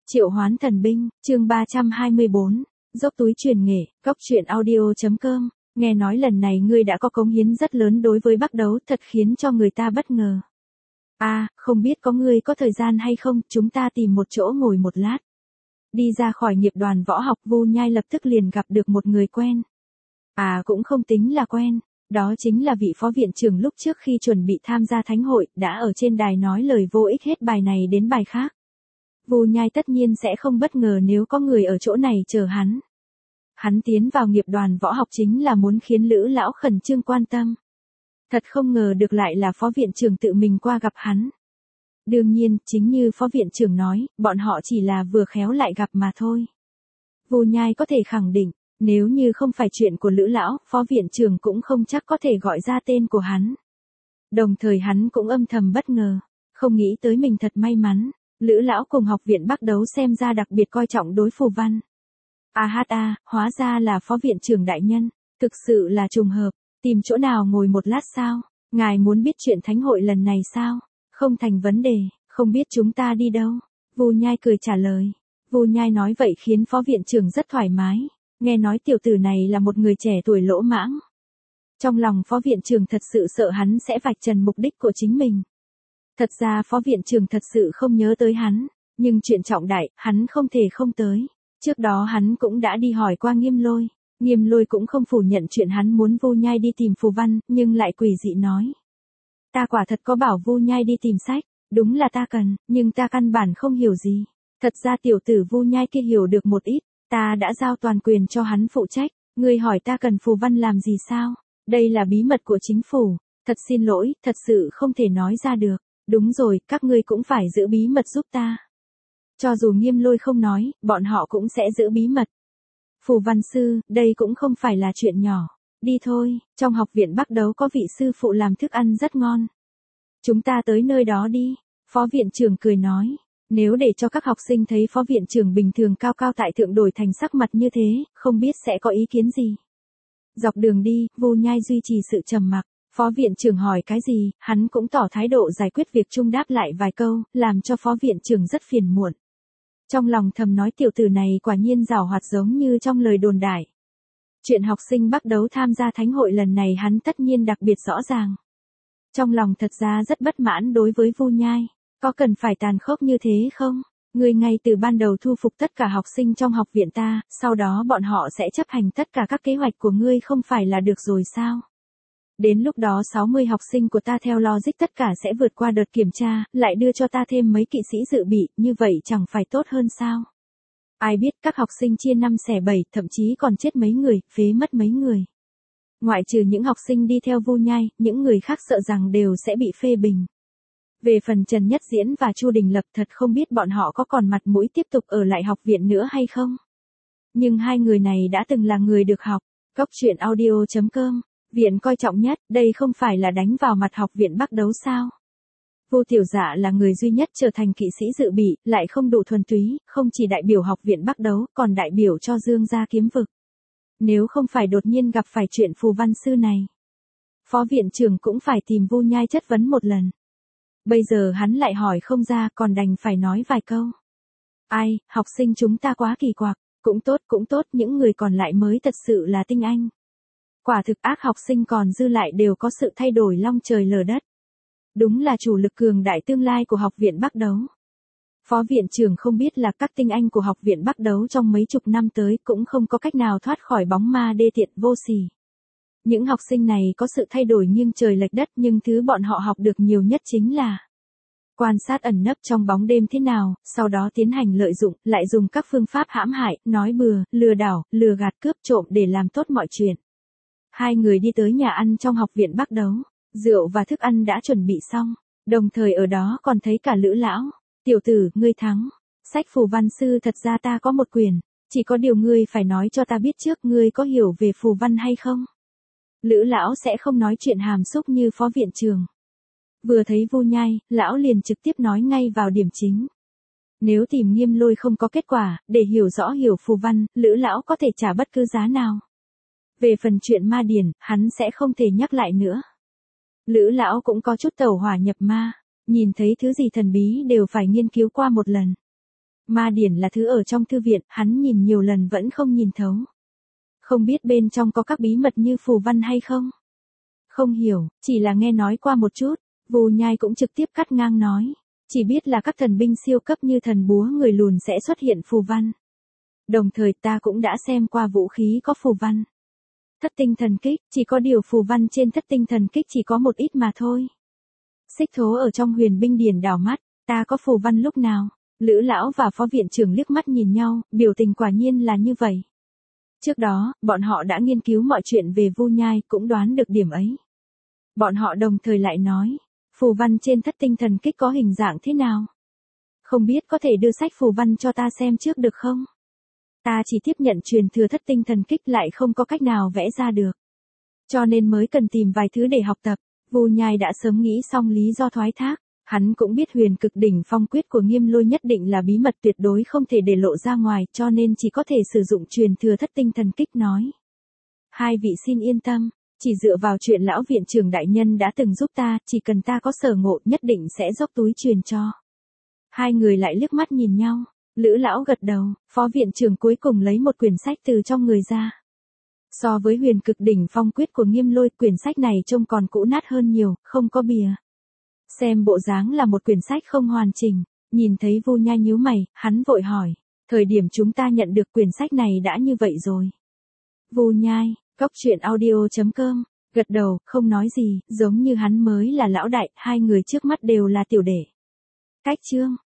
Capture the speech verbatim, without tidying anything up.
Triệu Hoán Thần Binh, chương ba trăm hai mươi bốn, dốc túi truyền nghệ, cóc truyện audio.com, nghe nói lần này ngươi đã có cống hiến rất lớn đối với Bắc Đấu, thật khiến cho người ta bất ngờ. À, không biết có ngươi có thời gian hay không, chúng ta tìm một chỗ ngồi một lát. Đi ra khỏi nghiệp đoàn võ học, Vu Nhai lập tức liền gặp được một người quen. À cũng không tính là quen, đó chính là vị phó viện trưởng lúc trước khi chuẩn bị tham gia thánh hội, đã ở trên đài nói lời vô ích hết bài này đến bài khác. Vu Nhai tất nhiên sẽ không bất ngờ nếu có người ở chỗ này chờ hắn. Hắn tiến vào nghiệp đoàn võ học chính là muốn khiến Lữ lão khẩn trương quan tâm. Thật không ngờ được lại là phó viện trưởng tự mình qua gặp hắn. Đương nhiên, chính như phó viện trưởng nói, bọn họ chỉ là vừa khéo lại gặp mà thôi. Vu Nhai có thể khẳng định, nếu như không phải chuyện của Lữ lão, phó viện trưởng cũng không chắc có thể gọi ra tên của hắn. Đồng thời hắn cũng âm thầm bất ngờ, không nghĩ tới mình thật may mắn. Lữ lão cùng học viện Bắc Đấu xem ra đặc biệt coi trọng đối phù văn. A hát a, hóa ra là phó viện trưởng đại nhân, thực sự là trùng hợp, tìm chỗ nào ngồi một lát sao, ngài muốn biết chuyện thánh hội lần này sao, không thành vấn đề, không biết chúng ta đi đâu, Vu Nhai cười trả lời. Vu Nhai nói vậy khiến phó viện trưởng rất thoải mái, nghe nói tiểu tử này là một người trẻ tuổi lỗ mãng. Trong lòng phó viện trưởng thật sự sợ hắn sẽ vạch trần mục đích của chính mình. Thật ra phó viện trưởng thật sự không nhớ tới hắn, nhưng chuyện trọng đại, hắn không thể không tới. Trước đó hắn cũng đã đi hỏi qua Nghiêm Lôi, Nghiêm Lôi cũng không phủ nhận chuyện hắn muốn Vu Nhai đi tìm phù văn, nhưng lại quỷ dị nói. Ta quả thật có bảo Vu Nhai đi tìm sách, đúng là ta cần, nhưng ta căn bản không hiểu gì. Thật ra tiểu tử Vu Nhai kia hiểu được một ít, ta đã giao toàn quyền cho hắn phụ trách, ngươi hỏi ta cần phù văn làm gì sao? Đây là bí mật của chính phủ, thật xin lỗi, thật sự không thể nói ra được. Đúng rồi, các ngươi cũng phải giữ bí mật giúp ta. Cho dù Nghiêm Lôi không nói, bọn họ cũng sẽ giữ bí mật. Phù văn sư, đây cũng không phải là chuyện nhỏ. Đi thôi, trong học viện Bắc Đấu có vị sư phụ làm thức ăn rất ngon. Chúng ta tới nơi đó đi. Phó viện trưởng cười nói. Nếu để cho các học sinh thấy phó viện trưởng bình thường cao cao tại thượng đổi thành sắc mặt như thế, không biết sẽ có ý kiến gì. Dọc đường đi, Vu Nhai duy trì sự trầm mặc. Phó viện trưởng hỏi cái gì, hắn cũng tỏ thái độ giải quyết việc chung đáp lại vài câu, làm cho phó viện trưởng rất phiền muộn. Trong lòng thầm nói tiểu tử này quả nhiên giàu hoạt giống như trong lời đồn đại. Chuyện học sinh Bắc Đấu tham gia thánh hội lần này hắn tất nhiên đặc biệt rõ ràng. Trong lòng thật ra rất bất mãn đối với Vu Nhai, có cần phải tàn khốc như thế không? Ngươi ngay từ ban đầu thu phục tất cả học sinh trong học viện ta, sau đó bọn họ sẽ chấp hành tất cả các kế hoạch của ngươi không phải là được rồi sao? Đến lúc đó sáu mươi học sinh của ta theo logic tất cả sẽ vượt qua đợt kiểm tra, lại đưa cho ta thêm mấy kỵ sĩ dự bị, như vậy chẳng phải tốt hơn sao? Ai biết các học sinh chia năm xẻ bảy, thậm chí còn chết mấy người, phế mất mấy người. Ngoại trừ những học sinh đi theo Vu Nhai, những người khác sợ rằng đều sẽ bị phê bình. Về phần Trần Nhất Diễn và Chu Đình Lập thật không biết bọn họ có còn mặt mũi tiếp tục ở lại học viện nữa hay không? Nhưng hai người này đã từng là người được học, cóc truyện audio.com. Viện coi trọng nhất, đây không phải là đánh vào mặt học viện Bắc Đấu sao? Vu Tiểu Dạ là người duy nhất trở thành kỵ sĩ dự bị, lại không đủ thuần túy, không chỉ đại biểu học viện Bắc Đấu, còn đại biểu cho Dương gia kiếm vực. Nếu không phải đột nhiên gặp phải chuyện phù văn sư này, phó viện trưởng cũng phải tìm Vu Nhai chất vấn một lần. Bây giờ hắn lại hỏi không ra, còn đành phải nói vài câu. Ai, học sinh chúng ta quá kỳ quặc, cũng tốt cũng tốt, những người còn lại mới thật sự là tinh anh. Quả thực ác học sinh còn dư lại đều có sự thay đổi long trời lở đất. Đúng là chủ lực cường đại tương lai của học viện Bắc Đấu. Phó viện trưởng không biết là các tinh anh của học viện Bắc Đấu trong mấy chục năm tới cũng không có cách nào thoát khỏi bóng ma đê tiện vô sỉ. Những học sinh này có sự thay đổi nghiêng trời lệch đất, nhưng thứ bọn họ học được nhiều nhất chính là quan sát ẩn nấp trong bóng đêm thế nào, sau đó tiến hành lợi dụng, lại dùng các phương pháp hãm hại, nói bừa, lừa đảo, lừa gạt, cướp trộm để làm tốt mọi chuyện. Hai người đi tới nhà ăn trong học viện Bắc Đấu, rượu và thức ăn đã chuẩn bị xong, đồng thời ở đó còn thấy cả Lữ lão. Tiểu tử, ngươi thắng. Sách phù văn sư thật ra ta có một quyền, chỉ có điều ngươi phải nói cho ta biết trước ngươi có hiểu về phù văn hay không. Lữ lão sẽ không nói chuyện hàm xúc như phó viện trưởng. Vừa thấy Vu Nhai, lão liền trực tiếp nói ngay vào điểm chính. Nếu tìm Nghiêm Lôi không có kết quả, để hiểu rõ hiểu phù văn, Lữ lão có thể trả bất cứ giá nào. Về phần chuyện ma điển, hắn sẽ không thể nhắc lại nữa. Lữ lão cũng có chút tẩu hỏa nhập ma, nhìn thấy thứ gì thần bí đều phải nghiên cứu qua một lần. Ma điển là thứ ở trong thư viện, hắn nhìn nhiều lần vẫn không nhìn thấu. Không biết bên trong có các bí mật như phù văn hay không? Không hiểu, chỉ là nghe nói qua một chút. Vu Nhai cũng trực tiếp cắt ngang nói. Chỉ biết là các thần binh siêu cấp như thần búa người lùn sẽ xuất hiện phù văn. Đồng thời ta cũng đã xem qua vũ khí có phù văn. Thất tinh thần kích, chỉ có điều phù văn trên thất tinh thần kích chỉ có một ít mà thôi. Xích Thố ở trong huyền binh điển đảo mắt, ta có phù văn lúc nào? Lữ lão và phó viện trưởng liếc mắt nhìn nhau, biểu tình quả nhiên là như vậy. Trước đó, bọn họ đã nghiên cứu mọi chuyện về Vu Nhai, cũng đoán được điểm ấy. Bọn họ đồng thời lại nói, phù văn trên thất tinh thần kích có hình dạng thế nào? Không biết có thể đưa sách phù văn cho ta xem trước được không? Ta chỉ tiếp nhận truyền thừa thất tinh thần kích lại không có cách nào vẽ ra được. Cho nên mới cần tìm vài thứ để học tập. Vu Nhai đã sớm nghĩ xong lý do thoái thác. Hắn cũng biết huyền cực đỉnh phong quyết của Nghiêm Lôi nhất định là bí mật tuyệt đối không thể để lộ ra ngoài, cho nên chỉ có thể sử dụng truyền thừa thất tinh thần kích nói. Hai vị xin yên tâm, chỉ dựa vào chuyện lão viện trưởng đại nhân đã từng giúp ta, chỉ cần ta có sở ngộ nhất định sẽ dốc túi truyền cho. Hai người lại liếc mắt nhìn nhau, Lữ lão gật đầu, phó viện trưởng cuối cùng lấy một quyển sách từ trong người ra. So với huyền cực đỉnh phong quyết của Nghiêm Lôi, quyển sách này trông còn cũ nát hơn nhiều, không có bìa. Xem bộ dáng là một quyển sách không hoàn chỉnh, nhìn thấy Vu Nhai nhíu mày, hắn vội hỏi, thời điểm chúng ta nhận được quyển sách này đã như vậy rồi. Vu Nhai, Cốc Truyện Audio chấm com, gật đầu, không nói gì, giống như hắn mới là lão đại, hai người trước mắt đều là tiểu đệ. Cách chương